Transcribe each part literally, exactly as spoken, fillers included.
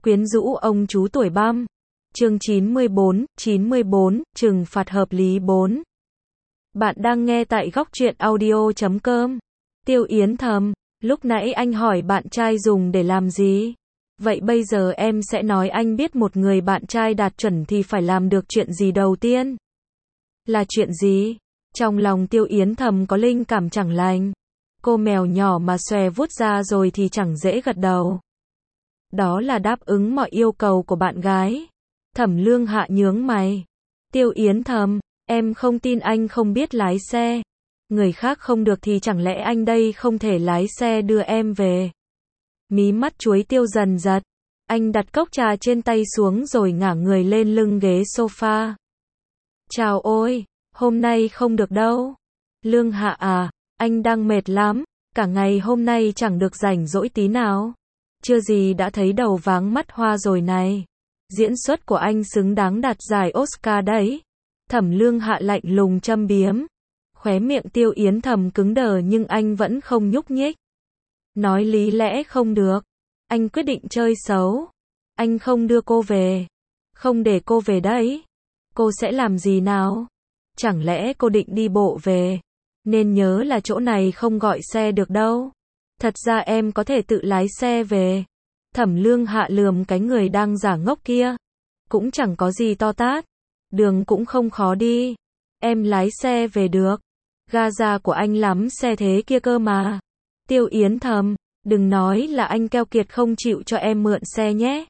Quyến rũ ông chú tuổi băm. Chương chín mươi bốn, chín mươi bốn, trừng phạt hợp lý bốn. Bạn đang nghe tại góc truyện audio chấm com. Tiêu Yến thầm, lúc nãy anh hỏi bạn trai dùng để làm gì? Vậy bây giờ em sẽ nói anh biết một người bạn trai đạt chuẩn thì phải làm được chuyện gì đầu tiên? Là chuyện gì? Trong lòng Tiêu Yến thầm có linh cảm chẳng lành. Cô mèo nhỏ mà xòe vuốt ra rồi thì chẳng dễ gật đầu. Đó là đáp ứng mọi yêu cầu của bạn gái. Thẩm Lương Hạ nhướng mày. Tiêu Yến thầm, em không tin anh không biết lái xe. Người khác không được thì chẳng lẽ anh đây không thể lái xe đưa em về? Mí mắt chuối Tiêu dần giật. Anh đặt cốc trà trên tay xuống rồi ngả người lên lưng ghế sofa. Chào ôi, hôm nay không được đâu. Lương Hạ à, anh đang mệt lắm, cả ngày hôm nay chẳng được rảnh rỗi tí nào. Chưa gì đã thấy đầu váng mắt hoa rồi này. Diễn xuất của anh xứng đáng đạt giải Oscar đấy. Thẩm Lương Hạ lạnh lùng châm biếm. Khóe miệng Tiêu Yến thầm cứng đờ nhưng anh vẫn không nhúc nhích. Nói lý lẽ không được. Anh quyết định chơi xấu. Anh không đưa cô về. Không để cô về đấy. Cô sẽ làm gì nào? Chẳng lẽ cô định đi bộ về? Nên nhớ là chỗ này không gọi xe được đâu. Thật ra em có thể tự lái xe về. Thẩm Lương Hạ lườm cái người đang giả ngốc kia. Cũng chẳng có gì to tát. Đường cũng không khó đi. Em lái xe về được. Ga già của anh lắm xe thế kia cơ mà. Tiêu Yến thầm, đừng nói là anh keo kiệt không chịu cho em mượn xe nhé.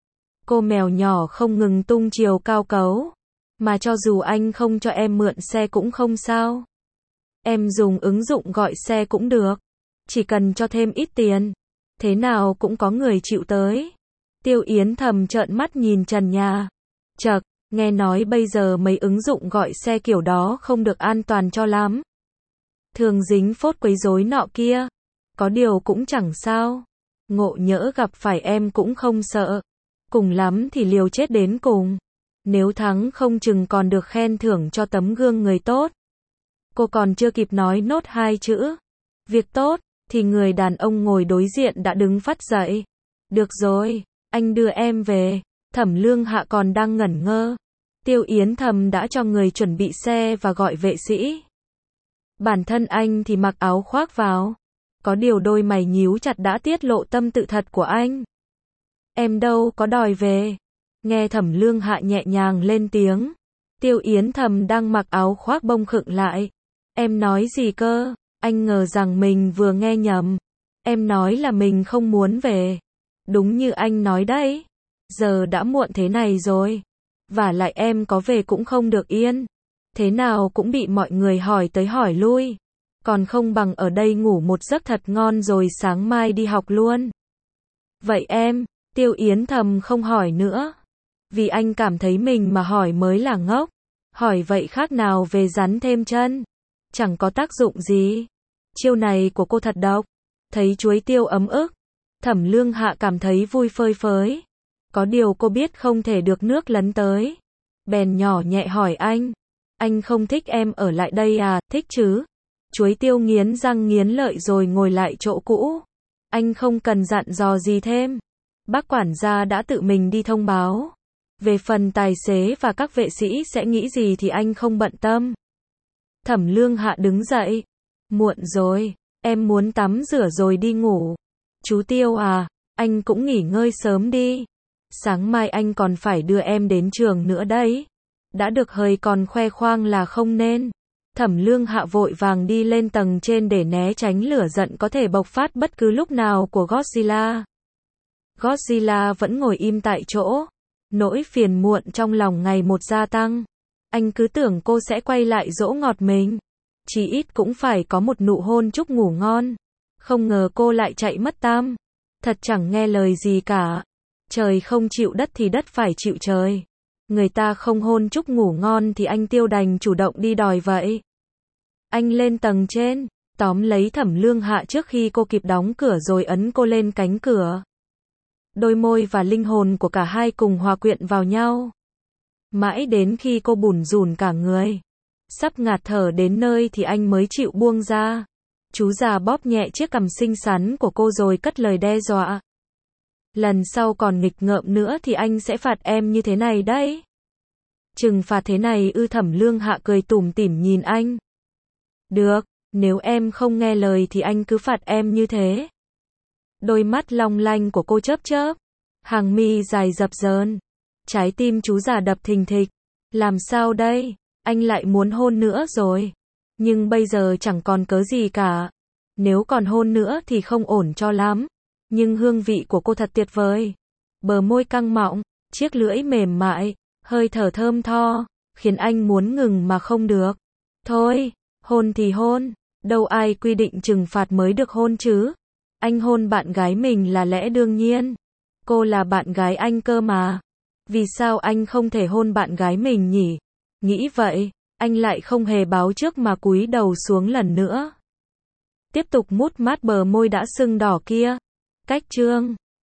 Cô mèo nhỏ không ngừng tung chiều cao cấu. Mà cho dù anh không cho em mượn xe cũng không sao. Em dùng ứng dụng gọi xe cũng được. Chỉ cần cho thêm ít tiền. Thế nào cũng có người chịu tới. Tiêu Yến thầm trợn mắt nhìn trần nhà. Chậc, nghe nói bây giờ mấy ứng dụng gọi xe kiểu đó không được an toàn cho lắm. Thường dính phốt quấy rối nọ kia. Có điều cũng chẳng sao. Ngộ nhỡ gặp phải em cũng không sợ. Cùng lắm thì liều chết đến cùng. Nếu thắng không chừng còn được khen thưởng cho tấm gương người tốt. Cô còn chưa kịp nói nốt hai chữ. Việc tốt. Thì người đàn ông ngồi đối diện đã đứng phắt dậy. Được rồi, anh đưa em về. Thẩm Lương Hạ còn đang ngẩn ngơ. Tiêu Yến thầm đã cho người chuẩn bị xe và gọi vệ sĩ. Bản thân anh thì mặc áo khoác vào. Có điều đôi mày nhíu chặt đã tiết lộ tâm tự thật của anh. Em đâu có đòi về. Nghe Thẩm Lương Hạ nhẹ nhàng lên tiếng. Tiêu Yến thầm đang mặc áo khoác bông khựng lại. Em nói gì cơ? Anh ngờ rằng mình vừa nghe nhầm. Em nói là mình không muốn về. Đúng như anh nói đấy. Giờ đã muộn thế này rồi. Vả lại em có về cũng không được yên. Thế nào cũng bị mọi người hỏi tới hỏi lui. Còn không bằng ở đây ngủ một giấc thật ngon rồi sáng mai đi học luôn. Vậy em, Tiêu Yến thầm không hỏi nữa. Vì anh cảm thấy mình mà hỏi mới là ngốc. Hỏi vậy khác nào về rắn thêm chân. Chẳng có tác dụng gì. Chiêu này của cô thật độc. Thấy chuối Tiêu ấm ức. Thẩm Lương Hạ cảm thấy vui phơi phới. Có điều cô biết không thể được nước lấn tới. Bèn nhỏ nhẹ hỏi anh. Anh không thích em ở lại đây à? Thích chứ. Chuối Tiêu nghiến răng nghiến lợi rồi ngồi lại chỗ cũ. Anh không cần dặn dò gì thêm. Bác quản gia đã tự mình đi thông báo. Về phần tài xế và các vệ sĩ sẽ nghĩ gì thì anh không bận tâm. Thẩm Lương Hạ đứng dậy. Muộn rồi, em muốn tắm rửa rồi đi ngủ. Chú Tiêu à, anh cũng nghỉ ngơi sớm đi. Sáng mai anh còn phải đưa em đến trường nữa đấy. Đã được hơi còn khoe khoang là không nên. Thẩm Lương Hạ vội vàng đi lên tầng trên để né tránh lửa giận có thể bộc phát bất cứ lúc nào của Godzilla. Godzilla vẫn ngồi im tại chỗ. Nỗi phiền muộn trong lòng ngày một gia tăng. Anh cứ tưởng cô sẽ quay lại dỗ ngọt mình. Chỉ ít cũng phải có một nụ hôn chúc ngủ ngon. Không ngờ cô lại chạy mất tam. Thật chẳng nghe lời gì cả. Trời không chịu đất thì đất phải chịu trời. Người ta không hôn chúc ngủ ngon thì anh Tiêu đành chủ động đi đòi vậy. Anh lên tầng trên, tóm lấy Thẩm Lương Hạ trước khi cô kịp đóng cửa rồi ấn cô lên cánh cửa. Đôi môi và linh hồn của cả hai cùng hòa quyện vào nhau. Mãi đến khi cô bủn rủn cả người. Sắp ngạt thở đến nơi thì anh mới chịu buông ra. Chú già bóp nhẹ chiếc cằm xinh xắn của cô rồi cất lời đe dọa. Lần sau còn nghịch ngợm nữa thì anh sẽ phạt em như thế này đấy. Trừng phạt thế này ư? Thẩm Lương Hạ cười tủm tỉm nhìn anh. Được, nếu em không nghe lời thì anh cứ phạt em như thế. Đôi mắt long lanh của cô chớp chớp, hàng mi dài dập dờn, trái tim chú già đập thình thịch. Làm sao đây? Anh lại muốn hôn nữa rồi. Nhưng bây giờ chẳng còn cớ gì cả. Nếu còn hôn nữa thì không ổn cho lắm. Nhưng hương vị của cô thật tuyệt vời. Bờ môi căng mọng, chiếc lưỡi mềm mại, hơi thở thơm tho, khiến anh muốn ngừng mà không được. Thôi, hôn thì hôn, đâu ai quy định trừng phạt mới được hôn chứ. Anh hôn bạn gái mình là lẽ đương nhiên. Cô là bạn gái anh cơ mà. Vì sao anh không thể hôn bạn gái mình nhỉ? Nghĩ vậy, anh lại không hề báo trước mà cúi đầu xuống lần nữa. Tiếp tục mút mát bờ môi đã sưng đỏ kia. Cách chương